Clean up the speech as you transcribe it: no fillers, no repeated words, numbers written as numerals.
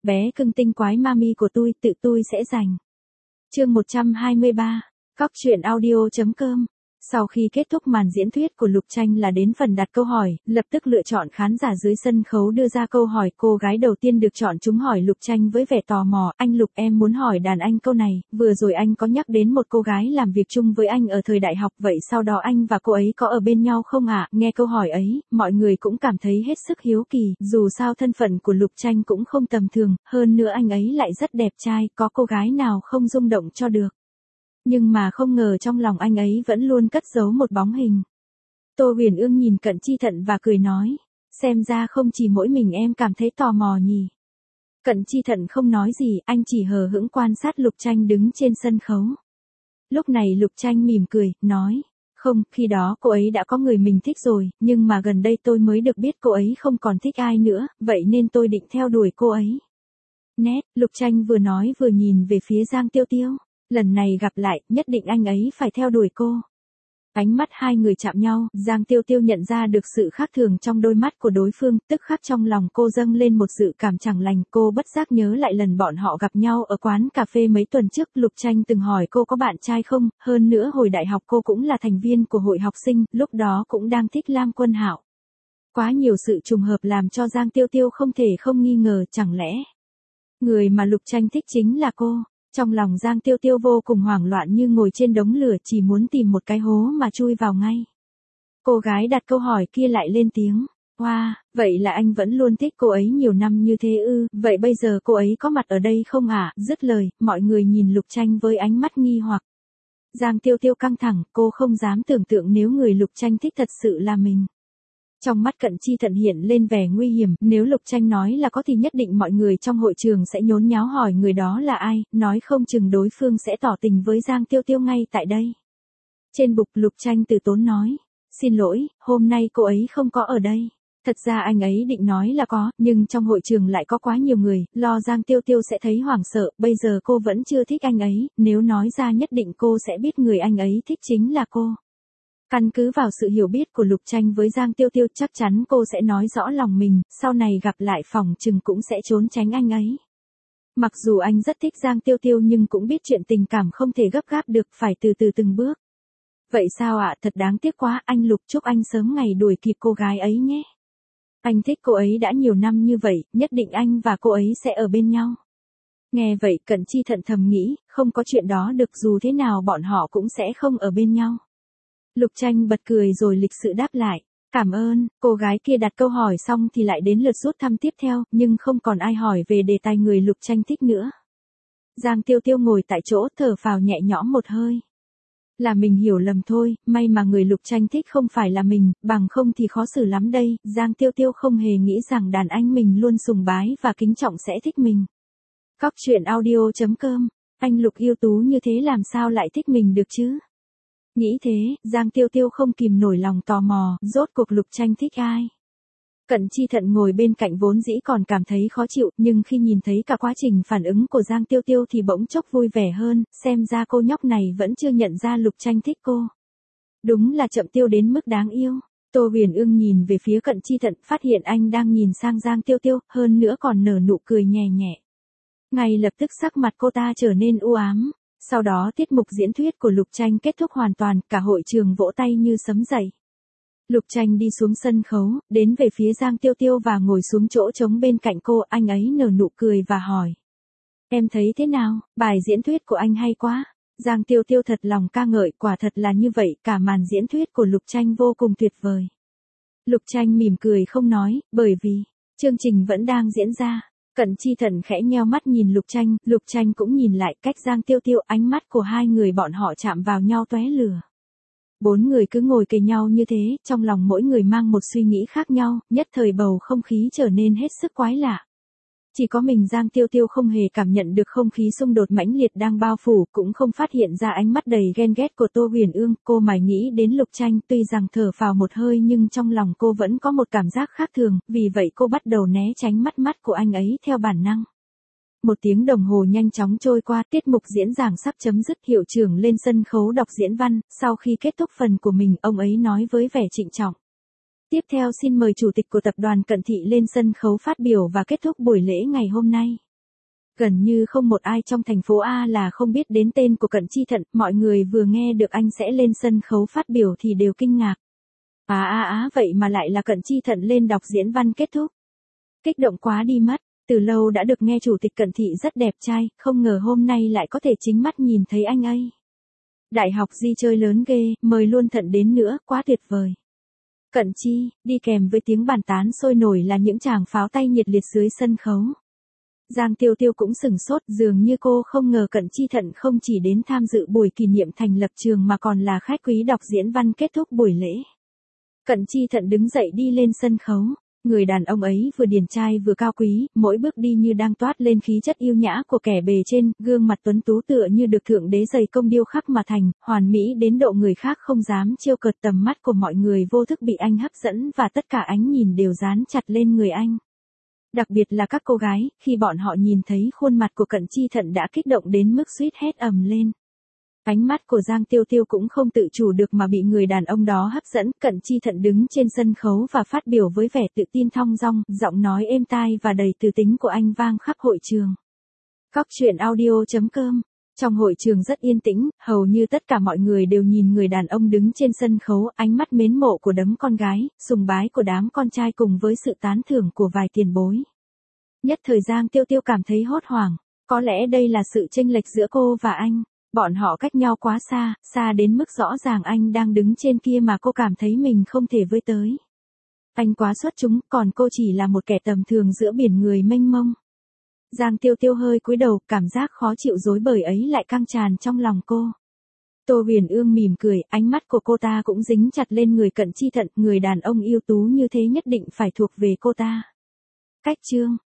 bé cưng tinh quái mami của tự tôi sẽ giành. Chương 123, Cóc truyện audio.com. Sau khi kết thúc màn diễn thuyết của Lục Tranh là đến phần đặt câu hỏi, lập tức lựa chọn khán giả dưới sân khấu đưa ra câu hỏi. Cô gái đầu tiên được chọn chúng hỏi Lục Tranh với vẻ tò mò, anh Lục, em muốn hỏi đàn anh câu này, vừa rồi anh có nhắc đến một cô gái làm việc chung với anh ở thời đại học, vậy sau đó anh và cô ấy có ở bên nhau không ạ? Nghe câu hỏi ấy, mọi người cũng cảm thấy hết sức hiếu kỳ, dù sao thân phận của Lục Tranh cũng không tầm thường, hơn nữa anh ấy lại rất đẹp trai, có cô gái nào không rung động cho được. Nhưng mà không ngờ trong lòng anh ấy vẫn luôn cất giấu một bóng hình. Tô Huyền Ương nhìn Cận Chi Thận và cười nói, xem ra không chỉ mỗi mình em cảm thấy tò mò nhỉ. Cận Chi Thận không nói gì, anh chỉ hờ hững quan sát Lục Tranh đứng trên sân khấu. Lúc này Lục Tranh mỉm cười, nói, không, khi đó cô ấy đã có người mình thích rồi, nhưng mà gần đây tôi mới được biết cô ấy không còn thích ai nữa, vậy nên tôi định theo đuổi cô ấy. Nét, Lục Tranh vừa nói vừa nhìn về phía Giang Tiêu Tiêu. Lần này gặp lại, nhất định anh ấy phải theo đuổi cô. Ánh mắt hai người chạm nhau, Giang Tiêu Tiêu nhận ra được sự khác thường trong đôi mắt của đối phương, tức khắc trong lòng cô dâng lên một dự cảm chẳng lành. Cô bất giác nhớ lại lần bọn họ gặp nhau ở quán cà phê mấy tuần trước. Lục Tranh từng hỏi cô có bạn trai không, hơn nữa hồi đại học cô cũng là thành viên của hội học sinh, lúc đó cũng đang thích Lam Quân Hạo. Quá nhiều sự trùng hợp làm cho Giang Tiêu Tiêu không thể không nghi ngờ, chẳng lẽ người mà Lục Tranh thích chính là cô. Trong lòng Giang Tiêu Tiêu vô cùng hoảng loạn như ngồi trên đống lửa, chỉ muốn tìm một cái hố mà chui vào ngay. Cô gái đặt câu hỏi kia lại lên tiếng, wow, vậy là anh vẫn luôn thích cô ấy nhiều năm như thế ư, vậy bây giờ cô ấy có mặt ở đây không ạ? Dứt lời, mọi người nhìn Lục Tranh với ánh mắt nghi hoặc. Giang Tiêu Tiêu căng thẳng, cô không dám tưởng tượng nếu người Lục Tranh thích thật sự là mình. Trong mắt Cận Chi Thận hiện lên vẻ nguy hiểm, nếu Lục Tranh nói là có thì nhất định mọi người trong hội trường sẽ nhốn nháo hỏi người đó là ai, nói không chừng đối phương sẽ tỏ tình với Giang Tiêu Tiêu ngay tại đây. Trên bục Lục Tranh từ tốn nói, xin lỗi, hôm nay cô ấy không có ở đây. Thật ra anh ấy định nói là có, nhưng trong hội trường lại có quá nhiều người, lo Giang Tiêu Tiêu sẽ thấy hoảng sợ, bây giờ cô vẫn chưa thích anh ấy, nếu nói ra nhất định cô sẽ biết người anh ấy thích chính là cô. Căn cứ vào sự hiểu biết của Lục Tranh với Giang Tiêu Tiêu chắc chắn cô sẽ nói rõ lòng mình, sau này gặp lại phòng chừng cũng sẽ trốn tránh anh ấy. Mặc dù anh rất thích Giang Tiêu Tiêu nhưng cũng biết chuyện tình cảm không thể gấp gáp được, phải từ từ từng bước. Vậy sao ạ, thật đáng tiếc quá, anh Lục chúc anh sớm ngày đuổi kịp cô gái ấy nhé. Anh thích cô ấy đã nhiều năm như vậy, nhất định anh và cô ấy sẽ ở bên nhau. Nghe vậy Cận Chi Thận thầm nghĩ, không có chuyện đó được, dù thế nào bọn họ cũng sẽ không ở bên nhau. Lục Tranh bật cười rồi lịch sự đáp lại, cảm ơn. Cô gái kia đặt câu hỏi xong thì lại đến lượt rút thăm tiếp theo, nhưng không còn ai hỏi về đề tài người Lục Tranh thích nữa. Giang Tiêu Tiêu ngồi tại chỗ thở phào nhẹ nhõm một hơi. Là mình hiểu lầm thôi, may mà người Lục Tranh thích không phải là mình, bằng không thì khó xử lắm đây. Giang Tiêu Tiêu không hề nghĩ rằng đàn anh mình luôn sùng bái và kính trọng sẽ thích mình. Cóc truyện audio.com, anh Lục yêu tú như thế làm sao lại thích mình được chứ? Nghĩ thế, Giang Tiêu Tiêu không kìm nổi lòng tò mò, rốt cuộc Lục Tranh thích ai. Cận Chi Thận ngồi bên cạnh vốn dĩ còn cảm thấy khó chịu, nhưng khi nhìn thấy cả quá trình phản ứng của Giang Tiêu Tiêu thì bỗng chốc vui vẻ hơn, xem ra cô nhóc này vẫn chưa nhận ra Lục Tranh thích cô. Đúng là chậm tiêu đến mức đáng yêu. Tô Huyền Ương nhìn về phía Cận Chi Thận, phát hiện anh đang nhìn sang Giang Tiêu Tiêu, hơn nữa còn nở nụ cười nhẹ nhẹ. Ngay lập tức sắc mặt cô ta trở nên u ám. Sau đó tiết mục diễn thuyết của Lục Tranh kết thúc hoàn toàn, cả hội trường vỗ tay như sấm dậy. Lục Tranh đi xuống sân khấu, đến về phía Giang Tiêu Tiêu và ngồi xuống chỗ trống bên cạnh cô, anh ấy nở nụ cười và hỏi. Em thấy thế nào, bài diễn thuyết của anh hay quá. Giang Tiêu Tiêu thật lòng ca ngợi, quả thật là như vậy, cả màn diễn thuyết của Lục Tranh vô cùng tuyệt vời. Lục Tranh mỉm cười không nói, bởi vì chương trình vẫn đang diễn ra. Cận Chi Thận khẽ nheo mắt nhìn Lục Tranh cũng nhìn lại cách Giang Tiêu Tiêu, ánh mắt của hai người bọn họ chạm vào nhau tóe lửa. Bốn người cứ ngồi kề nhau như thế, trong lòng mỗi người mang một suy nghĩ khác nhau, nhất thời bầu không khí trở nên hết sức quái lạ. Chỉ có mình Giang Tiêu Tiêu không hề cảm nhận được không khí xung đột mãnh liệt đang bao phủ, cũng không phát hiện ra ánh mắt đầy ghen ghét của Tô Huyền Ương. Cô mải nghĩ đến Lục Tranh, tuy rằng thở phào một hơi nhưng trong lòng cô vẫn có một cảm giác khác thường, vì vậy cô bắt đầu né tránh mắt của anh ấy theo bản năng. Một tiếng đồng hồ nhanh chóng trôi qua, tiết mục diễn giảng sắp chấm dứt, hiệu trưởng lên sân khấu đọc diễn văn, sau khi kết thúc phần của mình, ông ấy nói với vẻ trịnh trọng. Tiếp theo xin mời chủ tịch của tập đoàn Cận Thị lên sân khấu phát biểu và kết thúc buổi lễ ngày hôm nay. Gần như không một ai trong thành phố A là không biết đến tên của Cận Chi Thận, mọi người vừa nghe được anh sẽ lên sân khấu phát biểu thì đều kinh ngạc. Vậy mà lại là Cận Chi Thận lên đọc diễn văn kết thúc. Kích động quá đi mất, từ lâu đã được nghe chủ tịch Cận Thị rất đẹp trai, không ngờ hôm nay lại có thể chính mắt nhìn thấy anh ấy. Đại học Di chơi lớn ghê, mời luôn Thận đến nữa, quá tuyệt vời. Cận Chi, đi kèm với tiếng bàn tán sôi nổi là những tràng pháo tay nhiệt liệt dưới sân khấu. Giang Tiêu Tiêu cũng sửng sốt, dường như cô không ngờ Cận Chi Thận không chỉ đến tham dự buổi kỷ niệm thành lập trường mà còn là khách quý đọc diễn văn kết thúc buổi lễ. Cận Chi Thận đứng dậy đi lên sân khấu. Người đàn ông ấy vừa điển trai vừa cao quý, mỗi bước đi như đang toát lên khí chất yêu nhã của kẻ bề trên, gương mặt tuấn tú tựa như được thượng đế dày công điêu khắc mà thành, hoàn mỹ đến độ người khác không dám trêu cợt. Tầm mắt của mọi người vô thức bị anh hấp dẫn và tất cả ánh nhìn đều dán chặt lên người anh. Đặc biệt là các cô gái, khi bọn họ nhìn thấy khuôn mặt của Cận Chi Thận đã kích động đến mức suýt hét ầm lên. Ánh mắt của Giang Tiêu Tiêu cũng không tự chủ được mà bị người đàn ông đó hấp dẫn. Cận Chi Thận đứng trên sân khấu và phát biểu với vẻ tự tin thong dong, giọng nói êm tai và đầy từ tính của anh vang khắp hội trường. Cóc truyện audio.com. Trong hội trường rất yên tĩnh, hầu như tất cả mọi người đều nhìn người đàn ông đứng trên sân khấu, ánh mắt mến mộ của đấng con gái, sùng bái của đám con trai cùng với sự tán thưởng của vài tiền bối. Nhất thời Giang Tiêu Tiêu cảm thấy hốt hoảng, có lẽ đây là sự chênh lệch giữa cô và anh. Bọn họ cách nhau quá xa, xa đến mức rõ ràng anh đang đứng trên kia mà cô cảm thấy mình không thể với tới. Anh quá xuất chúng, còn cô chỉ là một kẻ tầm thường giữa biển người mênh mông. Giang Tiêu Tiêu hơi cúi đầu, cảm giác khó chịu dối bời ấy lại căng tràn trong lòng cô. Tô Huyền Ương mỉm cười, ánh mắt của cô ta cũng dính chặt lên người Cận Chi Thận, người đàn ông ưu tú như thế nhất định phải thuộc về cô ta. Cách chương